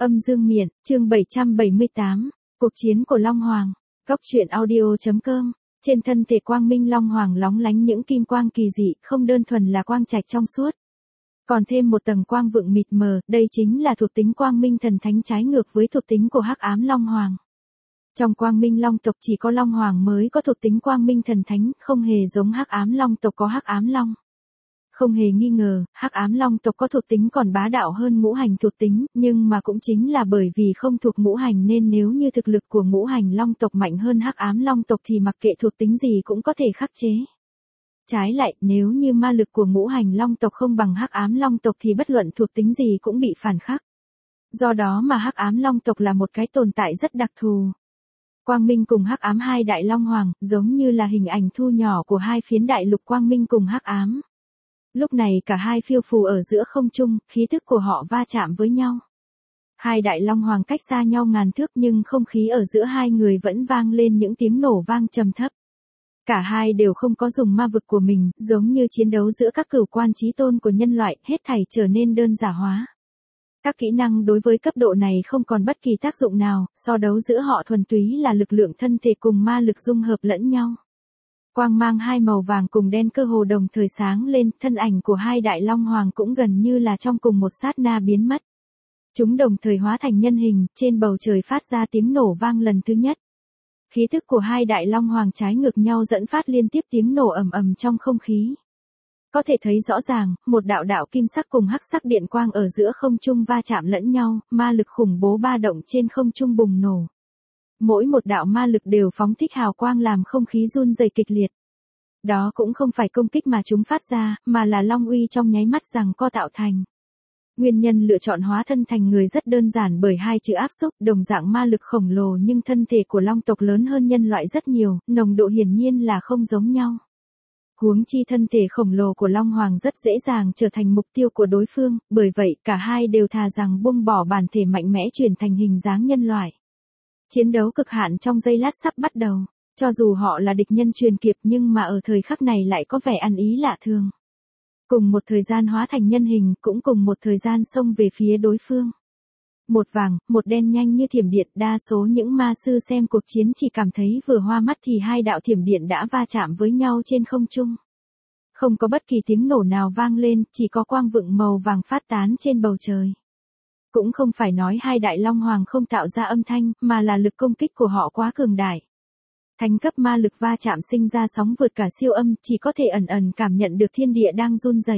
Âm dương miện, chương 778, cuộc chiến của Long Hoàng. Góc truyện audio.com. Trên thân thể quang minh Long Hoàng lóng lánh những kim quang kỳ dị, không đơn thuần là quang trạch trong suốt. Còn thêm một tầng quang vượng mịt mờ, đây chính là thuộc tính quang minh thần thánh trái ngược với thuộc tính của hắc ám Long Hoàng. Trong quang minh Long tộc chỉ có Long Hoàng mới có thuộc tính quang minh thần thánh, không hề giống hắc ám Long tộc có hắc ám Long. Không hề nghi ngờ, hắc ám Long tộc có thuộc tính còn bá đạo hơn ngũ hành thuộc tính, nhưng mà cũng chính là bởi vì không thuộc ngũ hành nên nếu như thực lực của ngũ hành Long tộc mạnh hơn hắc ám Long tộc thì mặc kệ thuộc tính gì cũng có thể khắc chế. Trái lại, nếu như ma lực của ngũ hành Long tộc không bằng hắc ám Long tộc thì bất luận thuộc tính gì cũng bị phản khắc. Do đó mà hắc ám Long tộc là một cái tồn tại rất đặc thù. Quang Minh cùng hắc ám hai đại Long Hoàng, giống như là hình ảnh thu nhỏ của hai phiến đại lục quang minh cùng hắc ám. Lúc này cả hai phiêu phù ở giữa không trung, khí thức của họ va chạm với nhau. Hai đại Long Hoàng cách xa nhau ngàn thước nhưng không khí ở giữa hai người vẫn vang lên những tiếng nổ vang trầm thấp. Cả hai đều không có dùng ma vực của mình, giống như chiến đấu giữa các cửu quan chí tôn của nhân loại, hết thảy trở nên đơn giản hóa. Các kỹ năng đối với cấp độ này không còn bất kỳ tác dụng nào, so đấu giữa họ thuần túy là lực lượng thân thể cùng ma lực dung hợp lẫn nhau. Quang mang hai màu vàng cùng đen cơ hồ đồng thời sáng lên, thân ảnh của hai đại Long Hoàng cũng gần như là trong cùng một sát na biến mất. Chúng đồng thời hóa thành nhân hình, trên bầu trời phát ra tiếng nổ vang lần thứ nhất. Khí thức của hai đại Long Hoàng trái ngược nhau dẫn phát liên tiếp tiếng nổ ầm ầm trong không khí. Có thể thấy rõ ràng, một đạo đạo kim sắc cùng hắc sắc điện quang ở giữa không trung va chạm lẫn nhau, ma lực khủng bố ba động trên không trung bùng nổ. Mỗi một đạo ma lực đều phóng thích hào quang làm không khí run rẩy kịch liệt. Đó cũng không phải công kích mà chúng phát ra, mà là long uy trong nháy mắt giằng co tạo thành. Nguyên nhân lựa chọn hóa thân thành người rất đơn giản bởi hai chữ áp xúc, đồng dạng ma lực khổng lồ nhưng thân thể của Long tộc lớn hơn nhân loại rất nhiều, nồng độ hiển nhiên là không giống nhau. Huống chi thân thể khổng lồ của Long Hoàng rất dễ dàng trở thành mục tiêu của đối phương, bởi vậy cả hai đều thà rằng buông bỏ bản thể mạnh mẽ chuyển thành hình dáng nhân loại. Chiến đấu cực hạn trong giây lát sắp bắt đầu, cho dù họ là địch nhân truyền kiếp nhưng mà ở thời khắc này lại có vẻ ăn ý lạ thường. Cùng một thời gian hóa thành nhân hình, cũng cùng một thời gian xông về phía đối phương. Một vàng, một đen nhanh như thiểm điện, đa số những ma sư xem cuộc chiến chỉ cảm thấy vừa hoa mắt thì hai đạo thiểm điện đã va chạm với nhau trên không trung. Không có bất kỳ tiếng nổ nào vang lên, chỉ có quang vượng màu vàng phát tán trên bầu trời. Cũng không phải nói hai đại Long Hoàng không tạo ra âm thanh, mà là lực công kích của họ quá cường đại. Thánh cấp ma lực va chạm sinh ra sóng vượt cả siêu âm, chỉ có thể ẩn ẩn cảm nhận được thiên địa đang run rẩy.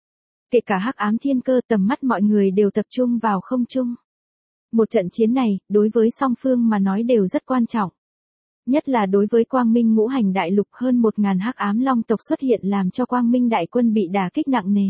Kể cả hắc ám thiên cơ, tầm mắt mọi người đều tập trung vào không trung. Một trận chiến này, đối với song phương mà nói đều rất quan trọng. Nhất là đối với quang minh ngũ hành đại lục, hơn 1000 hắc ám Long tộc xuất hiện làm cho quang minh đại quân bị đả kích nặng nề.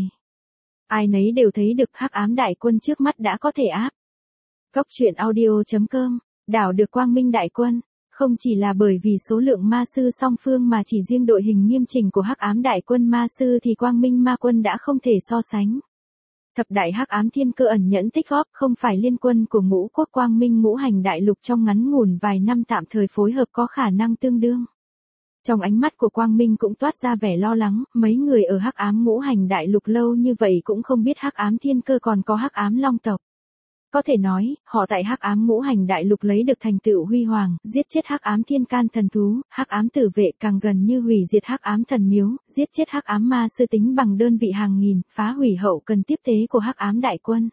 Ai nấy đều thấy được hắc ám đại quân trước mắt đã có thể áp. Góc truyện audio.com, đảo được quang minh đại quân, không chỉ là bởi vì số lượng ma sư song phương mà chỉ riêng đội hình nghiêm chỉnh của hắc ám đại quân ma sư thì quang minh ma quân đã không thể so sánh. Thập đại hắc ám thiên cơ ẩn nhẫn tích góp không phải liên quân của ngũ quốc quang minh ngũ hành đại lục trong ngắn ngủn vài năm tạm thời phối hợp có khả năng tương đương. Trong ánh mắt của quang minh cũng toát ra vẻ lo lắng, mấy người ở hắc ám ngũ hành đại lục lâu như vậy cũng không biết hắc ám thiên cơ còn có hắc ám Long tộc. Có thể nói, họ tại hắc ám ngũ hành đại lục lấy được thành tựu huy hoàng, giết chết hắc ám thiên can thần thú, hắc ám tử vệ càng gần như hủy diệt hắc ám thần miếu, giết chết hắc ám ma sư tính bằng đơn vị hàng nghìn, phá hủy hậu cần tiếp tế của hắc ám đại quân.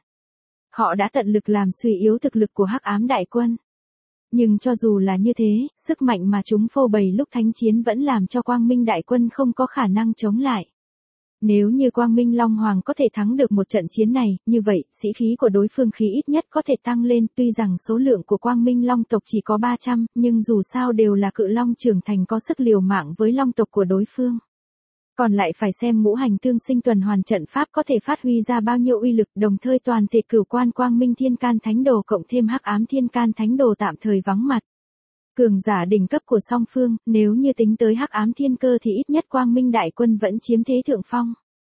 Họ đã tận lực làm suy yếu thực lực của hắc ám đại quân. Nhưng cho dù là như thế, sức mạnh mà chúng phô bày lúc thánh chiến vẫn làm cho quang minh đại quân không có khả năng chống lại. Nếu như quang minh Long Hoàng có thể thắng được một trận chiến này, như vậy, sĩ khí của đối phương khí ít nhất có thể tăng lên, tuy rằng số lượng của quang minh Long tộc chỉ có 300, nhưng dù sao đều là cự Long trưởng thành có sức liều mạng với Long tộc của đối phương. Còn lại phải xem ngũ hành tương sinh tuần hoàn trận pháp có thể phát huy ra bao nhiêu uy lực, đồng thời toàn thể cửu quan quang minh thiên can thánh đồ cộng thêm hắc ám thiên can thánh đồ tạm thời vắng mặt. Cường giả đỉnh cấp của song phương, nếu như tính tới hắc ám thiên cơ thì ít nhất quang minh đại quân vẫn chiếm thế thượng phong.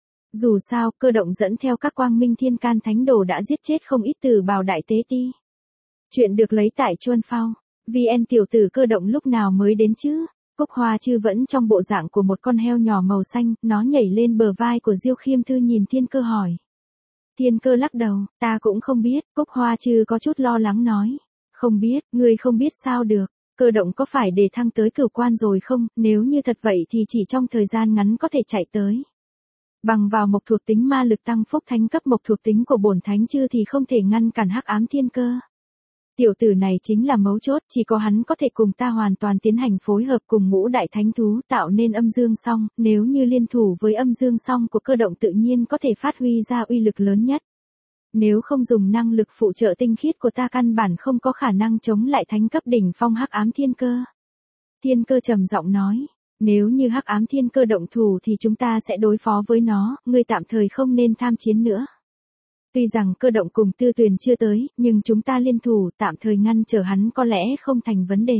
Dù sao, cơ động dẫn theo các quang minh thiên can thánh đồ đã giết chết không ít từ bào đại tế ti. Chuyện được lấy tại Chuân Phao. VN tiểu tử cơ động lúc nào mới đến chứ? Cúc Hoa Chư vẫn trong bộ dạng của một con heo nhỏ màu xanh, nó nhảy lên bờ vai của Diêu Khiêm Thư nhìn thiên cơ hỏi. Thiên Cơ lắc đầu, ta cũng không biết, Cúc Hoa Trư có chút lo lắng nói. Không biết, ngươi không biết sao được, Cơ Động có phải đề thăng tới cửu quan rồi không, nếu như thật vậy thì chỉ trong thời gian ngắn có thể chạy tới. Bằng vào mộc thuộc tính ma lực tăng phúc thánh cấp mộc thuộc tính của bổn thánh chư thì không thể ngăn cản hắc ám thiên cơ. Tiểu tử này chính là mấu chốt, chỉ có hắn có thể cùng ta hoàn toàn tiến hành phối hợp cùng ngũ đại thánh thú tạo nên âm dương song, nếu như liên thủ với âm dương song của Cơ Động tự nhiên có thể phát huy ra uy lực lớn nhất. Nếu không dùng năng lực phụ trợ tinh khiết của ta căn bản không có khả năng chống lại thánh cấp đỉnh phong hắc ám thiên cơ. Thiên Cơ trầm giọng nói, nếu như hắc ám thiên cơ động thủ thì chúng ta sẽ đối phó với nó, ngươi tạm thời không nên tham chiến nữa. Tuy rằng Cơ Động cùng Tư Tuyền chưa tới, nhưng chúng ta liên thủ tạm thời ngăn trở hắn có lẽ không thành vấn đề.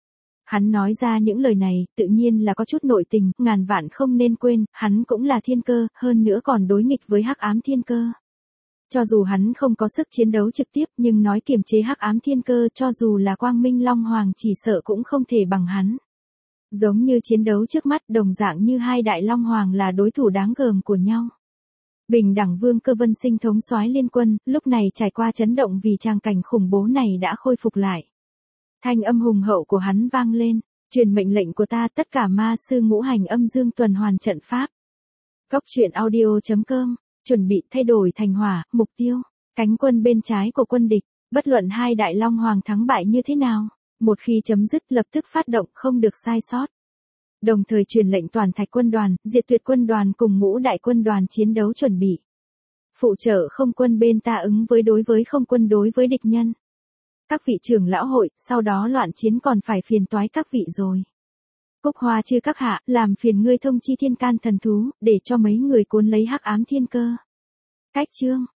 Hắn nói ra những lời này, tự nhiên là có chút nội tình, ngàn vạn không nên quên, hắn cũng là thiên cơ, hơn nữa còn đối nghịch với hắc ám thiên cơ. Cho dù hắn không có sức chiến đấu trực tiếp, nhưng nói kiềm chế hắc ám thiên cơ, cho dù là Quang Minh Long Hoàng chỉ sợ cũng không thể bằng hắn. Giống như chiến đấu trước mắt, đồng dạng như hai đại Long Hoàng là đối thủ đáng gờm của nhau. Bình đẳng vương Cơ Vân Sinh thống soái liên quân, lúc này trải qua chấn động vì tràng cảnh khủng bố này đã khôi phục lại. Thanh âm hùng hậu của hắn vang lên, truyền mệnh lệnh của ta tất cả ma sư ngũ hành âm dương tuần hoàn trận pháp. Cốc truyện audio.com, chuẩn bị thay đổi thành hỏa, mục tiêu, cánh quân bên trái của quân địch, bất luận hai đại Long Hoàng thắng bại như thế nào, một khi chấm dứt lập tức phát động không được sai sót. Đồng thời truyền lệnh toàn thạch quân đoàn, diệt tuyệt quân đoàn cùng ngũ đại quân đoàn chiến đấu chuẩn bị. Phụ trợ không quân bên ta ứng đối với không quân đối với địch nhân. Các vị trưởng lão hội, sau đó loạn chiến còn phải phiền toái các vị rồi. Cúc Hoa Trư các hạ, làm phiền ngươi thông chi thiên can thần thú, để cho mấy người cuốn lấy hắc ám thiên cơ. Cách chương.